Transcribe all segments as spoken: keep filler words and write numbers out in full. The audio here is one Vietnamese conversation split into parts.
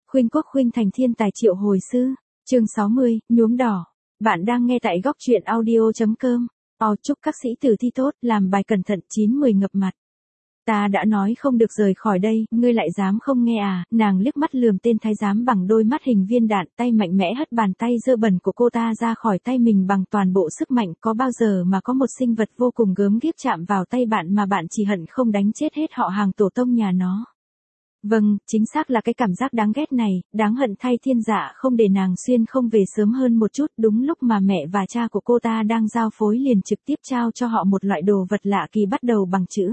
Khuynh Quốc khuynh thành thiên tài triệu hồi sư, chương sáu mươi, nhuốm đỏ. Bạn đang nghe tại góc truyện audio chấm com. Ồ, chúc các sĩ tử thi tốt, làm bài cẩn thận, chín mười ngập mặt. Ta đã nói không được rời khỏi đây, ngươi lại dám không nghe à? Nàng liếc mắt lườm tên thái giám bằng đôi mắt hình viên đạn, tay mạnh mẽ hất bàn tay dơ bẩn của cô ta ra khỏi tay mình bằng toàn bộ sức mạnh. Có bao giờ mà có một sinh vật vô cùng gớm ghiếc chạm vào tay bạn mà bạn chỉ hận không đánh chết hết họ hàng tổ tông nhà nó. Vâng, chính xác là cái cảm giác đáng ghét này, đáng hận thay thiên dạ không để nàng xuyên không về sớm hơn một chút. Đúng lúc mà mẹ và cha của cô ta đang giao phối liền trực tiếp trao cho họ một loại đồ vật lạ kỳ bắt đầu bằng chữ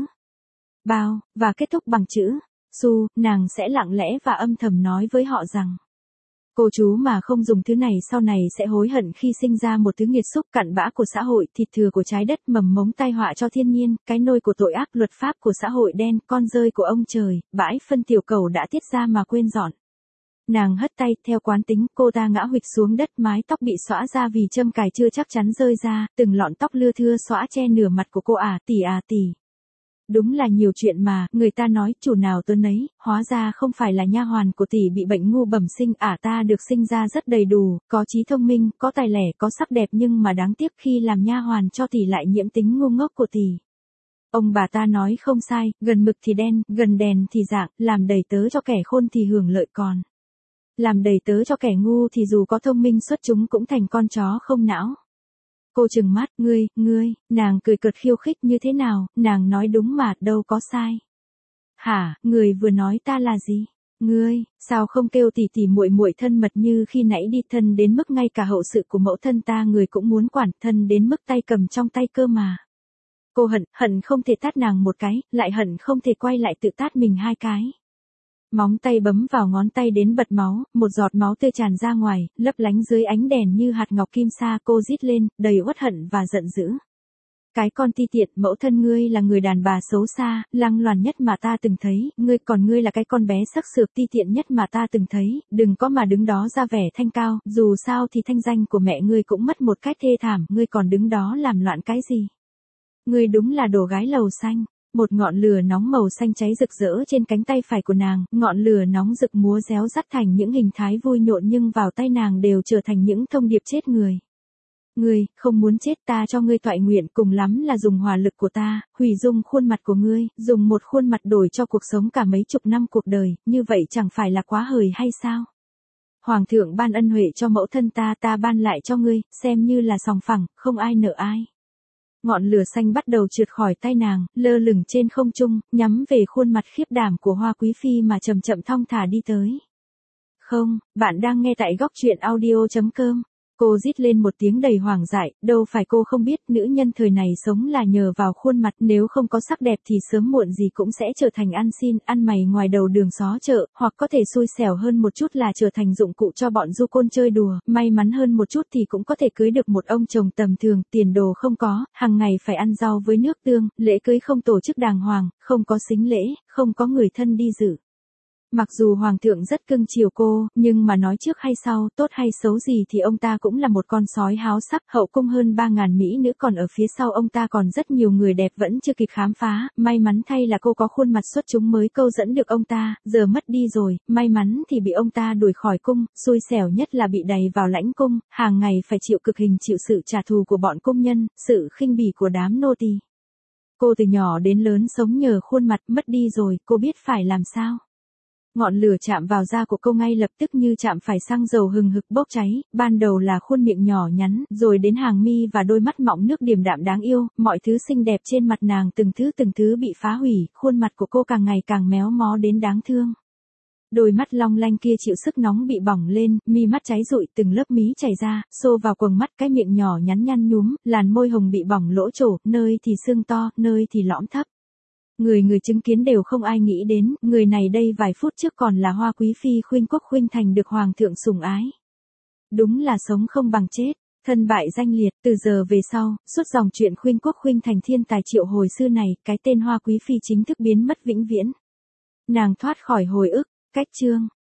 bao, và kết thúc bằng chữ xu. Nàng sẽ lặng lẽ và âm thầm nói với họ rằng, cô chú mà không dùng thứ này sau này sẽ hối hận khi sinh ra một thứ nghiệt xúc, cặn bã của xã hội, thịt thừa của trái đất, mầm mống tai họa cho thiên nhiên, cái nôi của tội ác, luật pháp của xã hội đen, con rơi của ông trời, bãi phân tiểu cầu đã tiết ra mà quên dọn. Nàng hất tay, theo quán tính, cô ta ngã huỵch xuống đất, mái tóc bị xõa ra vì châm cài chưa chắc chắn rơi ra, từng lọn tóc lưa thưa xõa che nửa mặt của cô à, tỷ à tỷ. Đúng là nhiều chuyện mà, người ta nói, chủ nào tuấn ấy, hóa ra không phải là nha hoàn của tỷ bị bệnh ngu bẩm sinh, ả ta được sinh ra rất đầy đủ, có trí thông minh, có tài lẻ, có sắc đẹp, nhưng mà đáng tiếc khi làm nha hoàn cho tỷ lại nhiễm tính ngu ngốc của tỷ. Ông bà ta nói không sai, gần mực thì đen, gần đèn thì dạng, làm đầy tớ cho kẻ khôn thì hưởng lợi còn làm đầy tớ cho kẻ ngu thì dù có thông minh xuất chúng cũng thành con chó không não. Cô trừng mắt, ngươi, ngươi, nàng cười cợt khiêu khích, như thế nào, nàng nói đúng mà, đâu có sai. Hả, người vừa nói ta là gì? Ngươi, sao không kêu tỷ tỷ muội muội thân mật như khi nãy đi, thân đến mức ngay cả hậu sự của mẫu thân ta người cũng muốn quản, thân đến mức tay cầm trong tay cơ mà. Cô hận, hận không thể tát nàng một cái, lại hận không thể quay lại tự tát mình hai cái. Móng tay bấm vào ngón tay đến bật máu, một giọt máu tươi tràn ra ngoài, lấp lánh dưới ánh đèn như hạt ngọc kim sa. Cô rít lên, đầy uất hận và giận dữ. Cái con ti tiện, mẫu thân ngươi là người đàn bà xấu xa, lăng loàn nhất mà ta từng thấy, ngươi còn ngươi là cái con bé sắc sược ti tiện nhất mà ta từng thấy, đừng có mà đứng đó ra vẻ thanh cao, dù sao thì thanh danh của mẹ ngươi cũng mất một cách thê thảm, ngươi còn đứng đó làm loạn cái gì? Ngươi đúng là đồ gái lầu xanh. Một ngọn lửa nóng màu xanh cháy rực rỡ trên cánh tay phải của nàng, ngọn lửa nóng rực múa réo rắt thành những hình thái vui nhộn nhưng vào tay nàng đều trở thành những thông điệp chết người. Ngươi, không muốn chết, ta cho ngươi toại nguyện, cùng lắm là dùng hỏa lực của ta, hủy dung khuôn mặt của ngươi, dùng một khuôn mặt đổi cho cuộc sống cả mấy chục năm cuộc đời, như vậy chẳng phải là quá hời hay sao? Hoàng thượng ban ân huệ cho mẫu thân ta, ta ban lại cho ngươi, xem như là sòng phẳng, không ai nợ ai. Ngọn lửa xanh bắt đầu trượt khỏi tay nàng, lơ lửng trên không trung, nhắm về khuôn mặt khiếp đảm của Hoa Quý Phi mà chậm chậm thong thả đi tới. Không, bạn đang nghe tại góc truyện audio chấm com. Cô rít lên một tiếng đầy hoảng dại, đâu phải cô không biết nữ nhân thời này sống là nhờ vào khuôn mặt, nếu không có sắc đẹp thì sớm muộn gì cũng sẽ trở thành ăn xin, ăn mày ngoài đầu đường xó chợ, hoặc có thể xui xẻo hơn một chút là trở thành dụng cụ cho bọn du côn chơi đùa, may mắn hơn một chút thì cũng có thể cưới được một ông chồng tầm thường, tiền đồ không có, hàng ngày phải ăn rau với nước tương, lễ cưới không tổ chức đàng hoàng, không có sính lễ, không có người thân đi dự. Mặc dù hoàng thượng rất cưng chiều cô, nhưng mà nói trước hay sau, tốt hay xấu gì thì ông ta cũng là một con sói háo sắc, hậu cung hơn ba ngàn mỹ nữ còn ở phía sau ông ta còn rất nhiều người đẹp vẫn chưa kịp khám phá, may mắn thay là cô có khuôn mặt xuất chúng mới câu dẫn được ông ta, giờ mất đi rồi, may mắn thì bị ông ta đuổi khỏi cung, xui xẻo nhất là bị đày vào lãnh cung, hàng ngày phải chịu cực hình, chịu sự trả thù của bọn cung nhân, sự khinh bỉ của đám nô tỳ. Cô từ nhỏ đến lớn sống nhờ khuôn mặt, mất đi rồi, cô biết phải làm sao? Ngọn lửa chạm vào da của cô ngay lập tức như chạm phải xăng dầu hừng hực bốc cháy, ban đầu là khuôn miệng nhỏ nhắn, rồi đến hàng mi và đôi mắt mọng nước điềm đạm đáng yêu, mọi thứ xinh đẹp trên mặt nàng từng thứ từng thứ bị phá hủy, khuôn mặt của cô càng ngày càng méo mó đến đáng thương. Đôi mắt long lanh kia chịu sức nóng bị bỏng lên, mi mắt cháy rụi, từng lớp mí chảy ra, xô vào quầng mắt, cái miệng nhỏ nhắn nhăn nhúm, làn môi hồng bị bỏng lỗ trổ, nơi thì sưng to, nơi thì lõm thấp. Người người chứng kiến đều không ai nghĩ đến, người này đây vài phút trước còn là Hoa Quý Phi Khuynh Quốc khuynh thành được Hoàng thượng sủng ái. Đúng là sống không bằng chết, thân bại danh liệt, từ giờ về sau, suốt dòng chuyện Khuynh Quốc khuynh thành thiên tài triệu hồi sư này, cái tên Hoa Quý Phi chính thức biến mất vĩnh viễn. Nàng thoát khỏi hồi ức, cách chương.